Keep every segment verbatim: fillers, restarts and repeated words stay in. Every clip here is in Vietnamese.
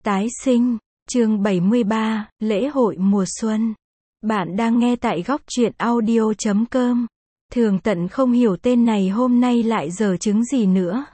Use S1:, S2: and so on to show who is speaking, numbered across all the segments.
S1: Tái sinh, chương bảy mươi ba, lễ hội mùa xuân. Bạn đang nghe tại góc truyện audio chấm com. Thường Tận không hiểu tên này hôm nay lại giở chứng gì nữa.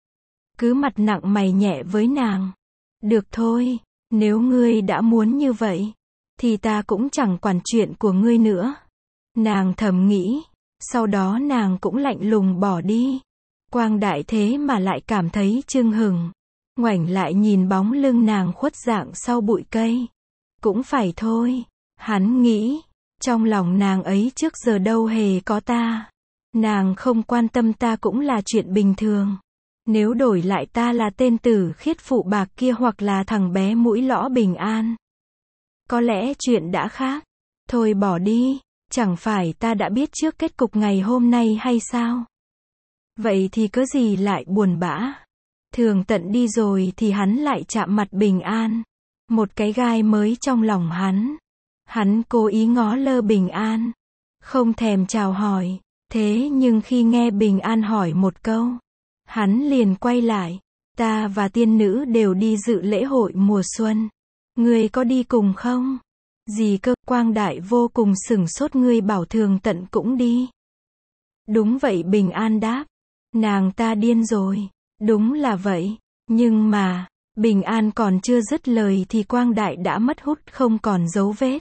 S1: Cứ mặt nặng mày nhẹ với nàng. Được thôi, nếu ngươi đã muốn như vậy, thì ta cũng chẳng quản chuyện của ngươi nữa. Nàng thầm nghĩ, sau đó nàng cũng lạnh lùng bỏ đi. Quang Đại thế mà lại cảm thấy chưng hửng. Ngoảnh lại nhìn bóng lưng nàng khuất dạng sau bụi cây. Cũng phải thôi, hắn nghĩ, trong lòng nàng ấy trước giờ đâu hề có ta. Nàng không quan tâm ta cũng là chuyện bình thường. Nếu đổi lại ta là tên tử khiết phụ bạc kia hoặc là thằng bé mũi lõ Bình An, có lẽ chuyện đã khác. Thôi bỏ đi, chẳng phải ta đã biết trước kết cục ngày hôm nay hay sao? Vậy thì cớ gì lại buồn bã? Thường Tận đi rồi thì hắn lại chạm mặt Bình An. Một cái gai mới trong lòng hắn. Hắn cố ý ngó lơ Bình An. Không thèm chào hỏi. Thế nhưng khi nghe Bình An hỏi một câu, hắn liền quay lại. Ta và tiên nữ đều đi dự lễ hội mùa xuân. Ngươi có đi cùng không? Gì cơ? Quang Đại vô cùng sửng sốt. Ngươi bảo Thường Tận cũng đi. Đúng vậy, Bình An đáp. Nàng ta điên rồi. Đúng là vậy, nhưng mà, Bình An còn chưa dứt lời thì Quang Đại đã mất hút không còn dấu vết.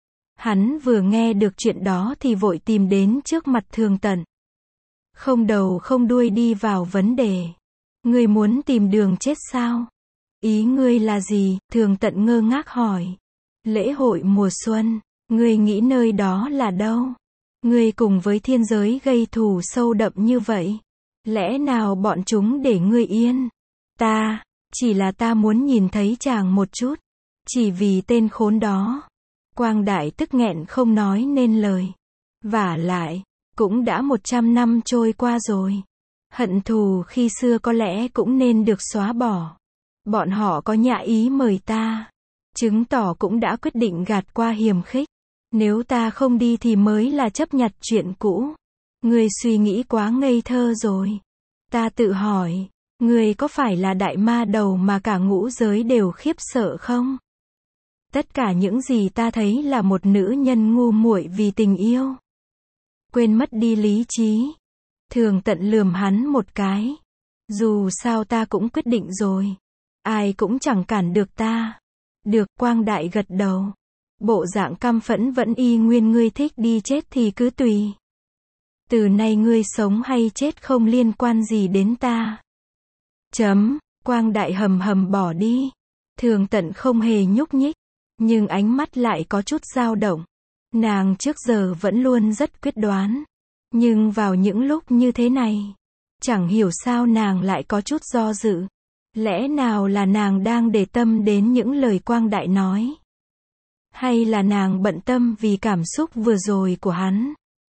S1: Hắn vừa nghe được chuyện đó thì vội tìm đến trước mặt Thường Tận. Không đầu không đuôi đi vào vấn đề. Ngươi muốn tìm đường chết sao? Ý ngươi là gì? Thường Tận ngơ ngác hỏi. Lễ hội mùa xuân, ngươi nghĩ nơi đó là đâu? Ngươi cùng với thiên giới gây thù sâu đậm như vậy. Lẽ nào bọn chúng để ngươi yên? Ta, chỉ là ta muốn nhìn thấy chàng một chút. Chỉ vì tên khốn đó. Quang Đại tức nghẹn không nói nên lời. Vả lại, cũng đã một trăm năm trôi qua rồi. Hận thù khi xưa có lẽ cũng nên được xóa bỏ. Bọn họ có nhã ý mời ta. Chứng tỏ cũng đã quyết định gạt qua hiềm khích. Nếu ta không đi thì mới là chấp nhặt chuyện cũ. Ngươi suy nghĩ quá ngây thơ rồi. Ta tự hỏi, ngươi có phải là đại ma đầu mà cả ngũ giới đều khiếp sợ không? Tất cả những gì ta thấy là một nữ nhân ngu muội vì tình yêu. Quên mất đi lý trí. Thường Tận lườm hắn một cái. Dù sao ta cũng quyết định rồi. Ai cũng chẳng cản được ta. Được, Quang Đại gật đầu. Bộ dạng căm phẫn vẫn y nguyên. Ngươi thích đi chết thì cứ tùy. Từ nay ngươi sống hay chết không liên quan gì đến ta. Chấm, Quang Đại hầm hầm bỏ đi. Thường Tận không hề nhúc nhích, nhưng ánh mắt lại có chút dao động. Nàng trước giờ vẫn luôn rất quyết đoán, nhưng vào những lúc như thế này, chẳng hiểu sao nàng lại có chút do dự. Lẽ nào là nàng đang để tâm đến những lời Quang Đại nói? Hay là nàng bận tâm vì cảm xúc vừa rồi của hắn?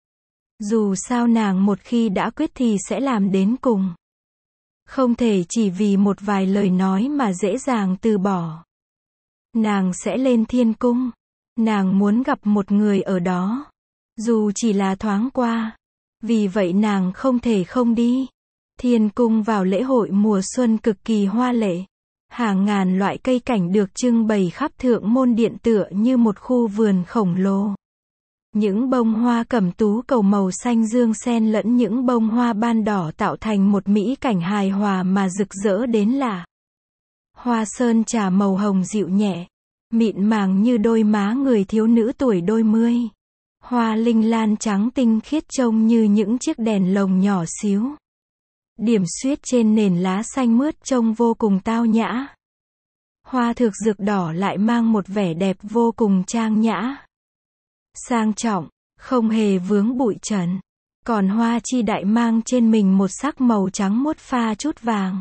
S1: Dù sao nàng một khi đã quyết thì sẽ làm đến cùng. Không thể chỉ vì một vài lời nói mà dễ dàng từ bỏ. Nàng sẽ lên thiên cung. Nàng muốn gặp một người ở đó. Dù chỉ là thoáng qua. Vì vậy nàng không thể không đi. Thiên cung vào lễ hội mùa xuân cực kỳ hoa lệ. Hàng ngàn loại cây cảnh được trưng bày khắp thượng môn điện tựa như một khu vườn khổng lồ. Những bông hoa cẩm tú cầu màu xanh dương xen lẫn những bông hoa ban đỏ tạo thành một mỹ cảnh hài hòa mà rực rỡ đến lạ. Hoa sơn trà màu hồng dịu nhẹ, mịn màng như đôi má người thiếu nữ tuổi đôi mươi. Hoa linh lan trắng tinh khiết trông như những chiếc đèn lồng nhỏ xíu. Điểm xuyết trên nền lá xanh mướt trông vô cùng tao nhã. Hoa thực dược đỏ lại mang một vẻ đẹp vô cùng trang nhã. Sang trọng, không hề vướng bụi trần. Còn hoa chi đại mang trên mình một sắc màu trắng muốt pha chút vàng.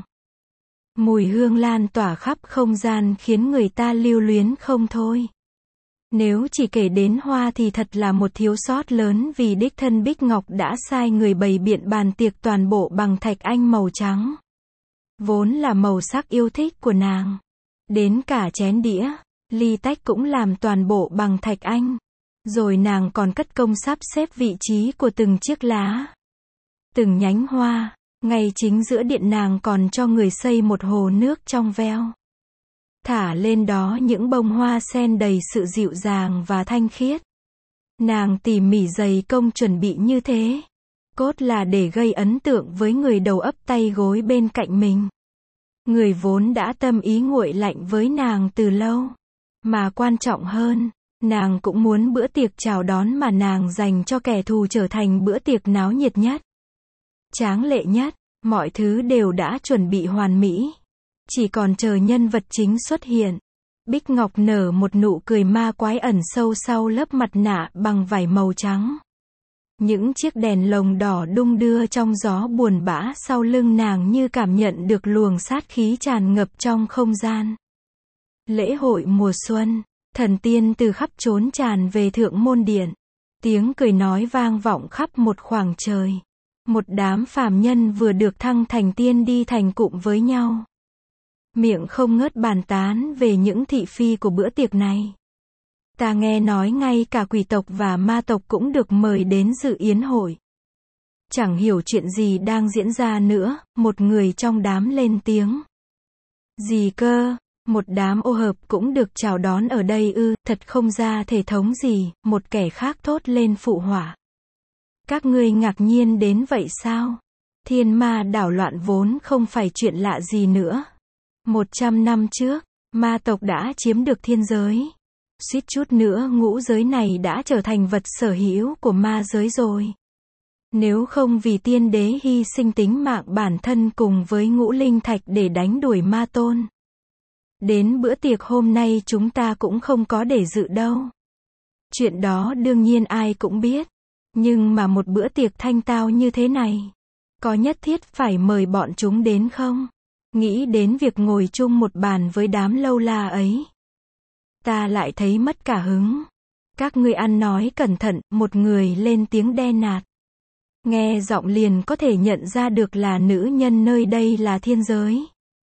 S1: Mùi hương lan tỏa khắp không gian khiến người ta lưu luyến không thôi. Nếu chỉ kể đến hoa thì thật là một thiếu sót lớn vì đích thân Bích Ngọc đã sai người bày biện bàn tiệc toàn bộ bằng thạch anh màu trắng. Vốn là màu sắc yêu thích của nàng. Đến cả chén đĩa, ly tách cũng làm toàn bộ bằng thạch anh. Rồi nàng còn cất công sắp xếp vị trí của từng chiếc lá, từng nhánh hoa. Ngay chính giữa điện nàng còn cho người xây một hồ nước trong veo. thả lên đó những bông hoa sen đầy sự dịu dàng và thanh khiết. Nàng tỉ mỉ dày công chuẩn bị như thế, cốt là để gây ấn tượng với người đầu ấp tay gối bên cạnh mình. Người vốn đã tâm ý nguội lạnh với nàng từ lâu. Mà quan trọng hơn, nàng cũng muốn bữa tiệc chào đón mà nàng dành cho kẻ thù trở thành bữa tiệc náo nhiệt nhất, tráng lệ nhất. Mọi thứ đều đã chuẩn bị hoàn mỹ, chỉ còn chờ nhân vật chính xuất hiện. Bích Ngọc nở một nụ cười ma quái ẩn sâu sau lớp mặt nạ bằng vải màu trắng. Những chiếc đèn lồng đỏ đung đưa trong gió buồn bã sau lưng nàng như cảm nhận được luồng sát khí tràn ngập trong không gian. Lễ hội mùa xuân, thần tiên từ khắp chốn tràn về Thượng Môn Điện. Tiếng cười nói vang vọng khắp một khoảng trời. Một đám phàm nhân vừa được thăng thành tiên đi thành cụm với nhau. Miệng không ngớt bàn tán về những thị phi của bữa tiệc này. Ta nghe nói ngay cả quỷ tộc và ma tộc cũng được mời đến dự yến hội. Chẳng hiểu chuyện gì đang diễn ra nữa, một người trong đám lên tiếng. Gì cơ, một đám ô hợp cũng được chào đón ở đây ư, thật không ra thể thống gì, một kẻ khác thốt lên phụ họa. Các ngươi ngạc nhiên đến vậy sao? Thiên ma đảo loạn vốn không phải chuyện lạ gì nữa. Một trăm năm trước, ma tộc đã chiếm được thiên giới. Suýt chút nữa ngũ giới này đã trở thành vật sở hữu của ma giới rồi. Nếu không vì tiên đế hy sinh tính mạng bản thân cùng với ngũ linh thạch để đánh đuổi ma tôn, đến bữa tiệc hôm nay chúng ta cũng không có để dự đâu. Chuyện đó đương nhiên ai cũng biết. Nhưng mà một bữa tiệc thanh tao như thế này, có nhất thiết phải mời bọn chúng đến không? Nghĩ đến việc ngồi chung một bàn với đám lâu la ấy, ta lại thấy mất cả hứng. Các ngươi ăn nói cẩn thận, một người lên tiếng đe nạt. Nghe giọng liền có thể nhận ra được là nữ nhân nơi đây là thiên giới.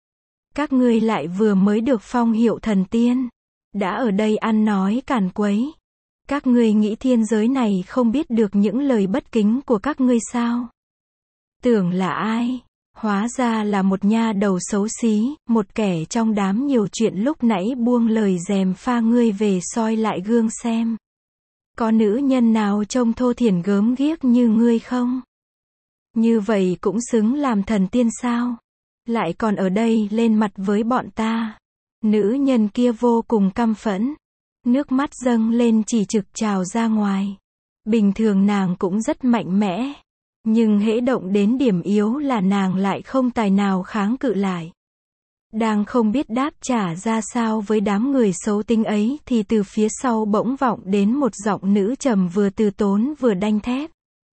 S1: Các ngươi lại vừa mới được phong hiệu thần tiên, đã ở đây ăn nói càn quấy. Các ngươi nghĩ thiên giới này không biết được những lời bất kính của các ngươi sao? Tưởng là ai? Hóa ra là một nha đầu xấu xí, một kẻ trong đám nhiều chuyện lúc nãy buông lời dèm pha ngươi về soi lại gương xem. Có nữ nhân nào trông thô thiển gớm ghiếc như ngươi không? Như vậy cũng xứng làm thần tiên sao? Lại còn ở đây lên mặt với bọn ta. Nữ nhân kia vô cùng căm phẫn. Nước mắt dâng lên chỉ trực trào ra ngoài. Bình thường nàng cũng rất mạnh mẽ. Nhưng hễ động đến điểm yếu là nàng lại không tài nào kháng cự lại. Đang không biết đáp trả ra sao với đám người xấu tính ấy thì từ phía sau bỗng vọng đến một giọng nữ trầm vừa từ tốn vừa đanh thép.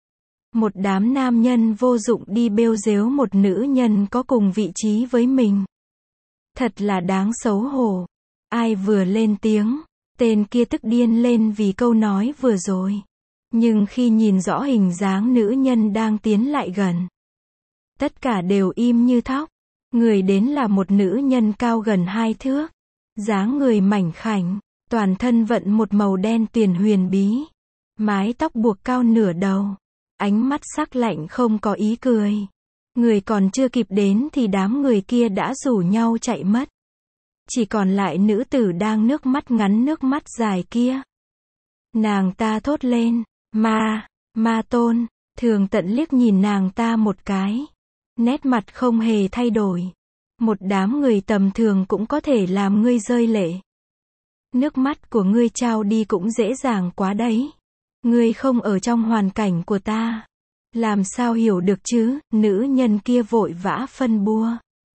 S1: Một đám nam nhân vô dụng đi bêu dếu một nữ nhân có cùng vị trí với mình. Thật là đáng xấu hổ. Ai vừa lên tiếng, tên kia tức điên lên vì câu nói vừa rồi. Nhưng khi nhìn rõ hình dáng nữ nhân đang tiến lại gần, tất cả đều im như thóc. Người đến là một nữ nhân cao gần hai thước, dáng người mảnh khảnh, toàn thân vận một màu đen tuyền huyền bí, mái tóc buộc cao nửa đầu, ánh mắt sắc lạnh không có ý cười. Người còn chưa kịp đến thì đám người kia đã rủ nhau chạy mất. Chỉ còn lại nữ tử đang nước mắt ngắn nước mắt dài kia. Nàng ta thốt lên, ma, ma tôn. Thường Tận liếc nhìn nàng ta một cái, nét mặt không hề thay đổi. Một đám người tầm thường cũng có thể làm ngươi rơi lệ. Nước mắt của ngươi trao đi cũng dễ dàng quá đấy. Ngươi không ở trong hoàn cảnh của ta, làm sao hiểu được chứ? Nữ nhân kia vội vã phân bua.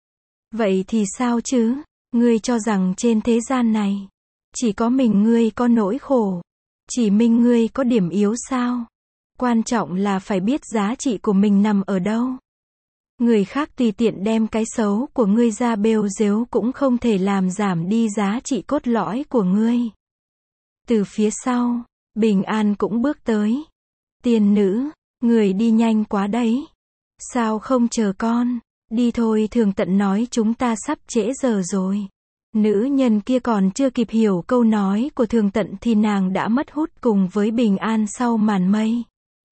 S1: Vậy thì sao chứ? Ngươi cho rằng trên thế gian này, chỉ có mình ngươi có nỗi khổ, chỉ mình ngươi có điểm yếu sao? Quan trọng là phải biết giá trị của mình nằm ở đâu. Người khác tùy tiện đem cái xấu của ngươi ra bêu dếu cũng không thể làm giảm đi giá trị cốt lõi của ngươi. Từ phía sau, Bình An cũng bước tới. Tiên nữ, người đi nhanh quá đấy. Sao không chờ con? Đi thôi. Thường Tận nói chúng ta sắp trễ giờ rồi. Nữ nhân kia còn chưa kịp hiểu câu nói của Thường Tận thì nàng đã mất hút cùng với Bình An sau màn mây.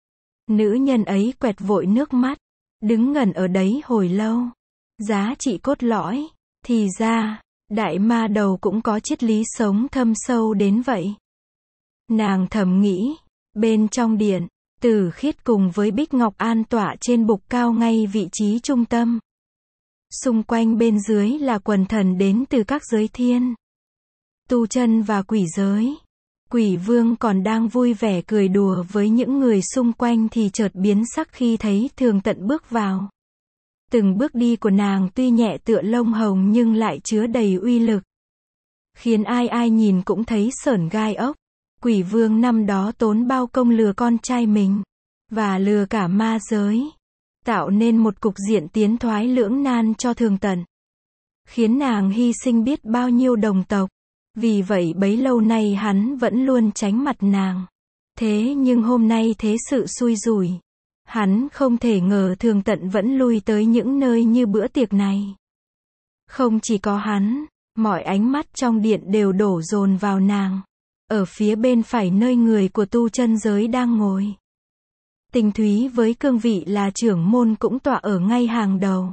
S1: Nữ nhân ấy quẹt vội nước mắt, đứng ngẩn ở đấy hồi lâu. Giá trị cốt lõi, thì ra, Đại ma đầu cũng có triết lý sống thâm sâu đến vậy. Nàng thầm nghĩ, bên trong điện, Tử Khiết cùng với Bích Ngọc an tọa trên bục cao ngay vị trí trung tâm. Xung quanh bên dưới là quần thần đến từ các giới thiên, tu chân và quỷ giới. Quỷ vương còn đang vui vẻ cười đùa với những người xung quanh thì chợt biến sắc khi thấy Thường Tận bước vào. Từng bước đi của nàng tuy nhẹ tựa lông hồng nhưng lại chứa đầy uy lực, khiến ai ai nhìn cũng thấy sởn gai ốc. Quỷ vương năm đó tốn bao công lừa con trai mình, và lừa cả ma giới, tạo nên một cục diện tiến thoái lưỡng nan cho Thường Tận, khiến nàng hy sinh biết bao nhiêu đồng tộc. Vì vậy bấy lâu nay hắn vẫn luôn tránh mặt nàng. Thế nhưng hôm nay thế sự xui rủi. Hắn không thể ngờ Thường Tận vẫn lui tới những nơi như bữa tiệc này. Không chỉ có hắn, mọi ánh mắt trong điện đều đổ dồn vào nàng. Ở phía bên phải nơi người của tu chân giới đang ngồi, Tình Thúy với cương vị là trưởng môn cũng tọa ở ngay hàng đầu.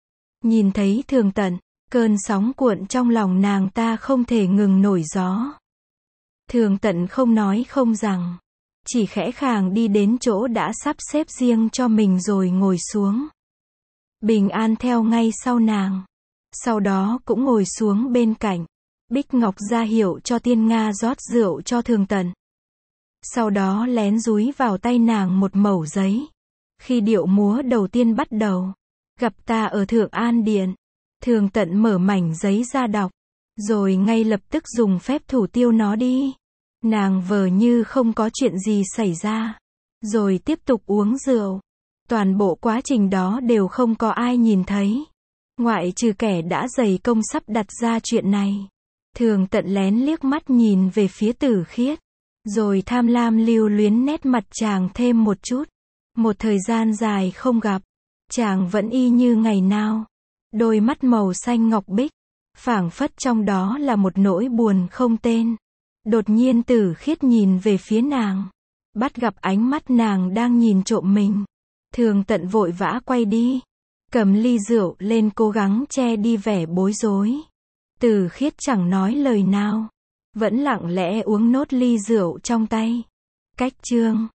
S1: Nhìn thấy Thường Tận, cơn sóng cuộn trong lòng nàng ta không thể ngừng nổi gió. Thường Tận không nói không rằng, chỉ khẽ khàng đi đến chỗ đã sắp xếp riêng cho mình rồi ngồi xuống. Bình An theo ngay sau nàng, sau đó cũng ngồi xuống bên cạnh. Bích Ngọc ra hiệu cho Tiên Nga rót rượu cho Thường Tận. Sau đó lén dúi vào tay nàng một mẩu giấy. Khi điệu múa đầu tiên bắt đầu, gặp ta ở Thượng An Điện, Thường Tận mở mảnh giấy ra đọc, rồi ngay lập tức dùng phép thủ tiêu nó đi. Nàng vờ như không có chuyện gì xảy ra, rồi tiếp tục uống rượu. Toàn bộ quá trình đó đều không có ai nhìn thấy, ngoại trừ kẻ đã dày công sắp đặt ra chuyện này. Thường Tận lén liếc mắt nhìn về phía Tử Khiết, rồi tham lam lưu luyến nét mặt chàng thêm một chút. Một thời gian dài không gặp, chàng vẫn y như ngày nào. Đôi mắt màu xanh ngọc bích, phảng phất trong đó là một nỗi buồn không tên. Đột nhiên Tử Khiết nhìn về phía nàng, bắt gặp ánh mắt nàng đang nhìn trộm mình. Thường Tận vội vã quay đi, cầm ly rượu lên cố gắng che đi vẻ bối rối. Tử Khiết chẳng nói lời nào, vẫn lặng lẽ uống nốt ly rượu trong tay. Cách chương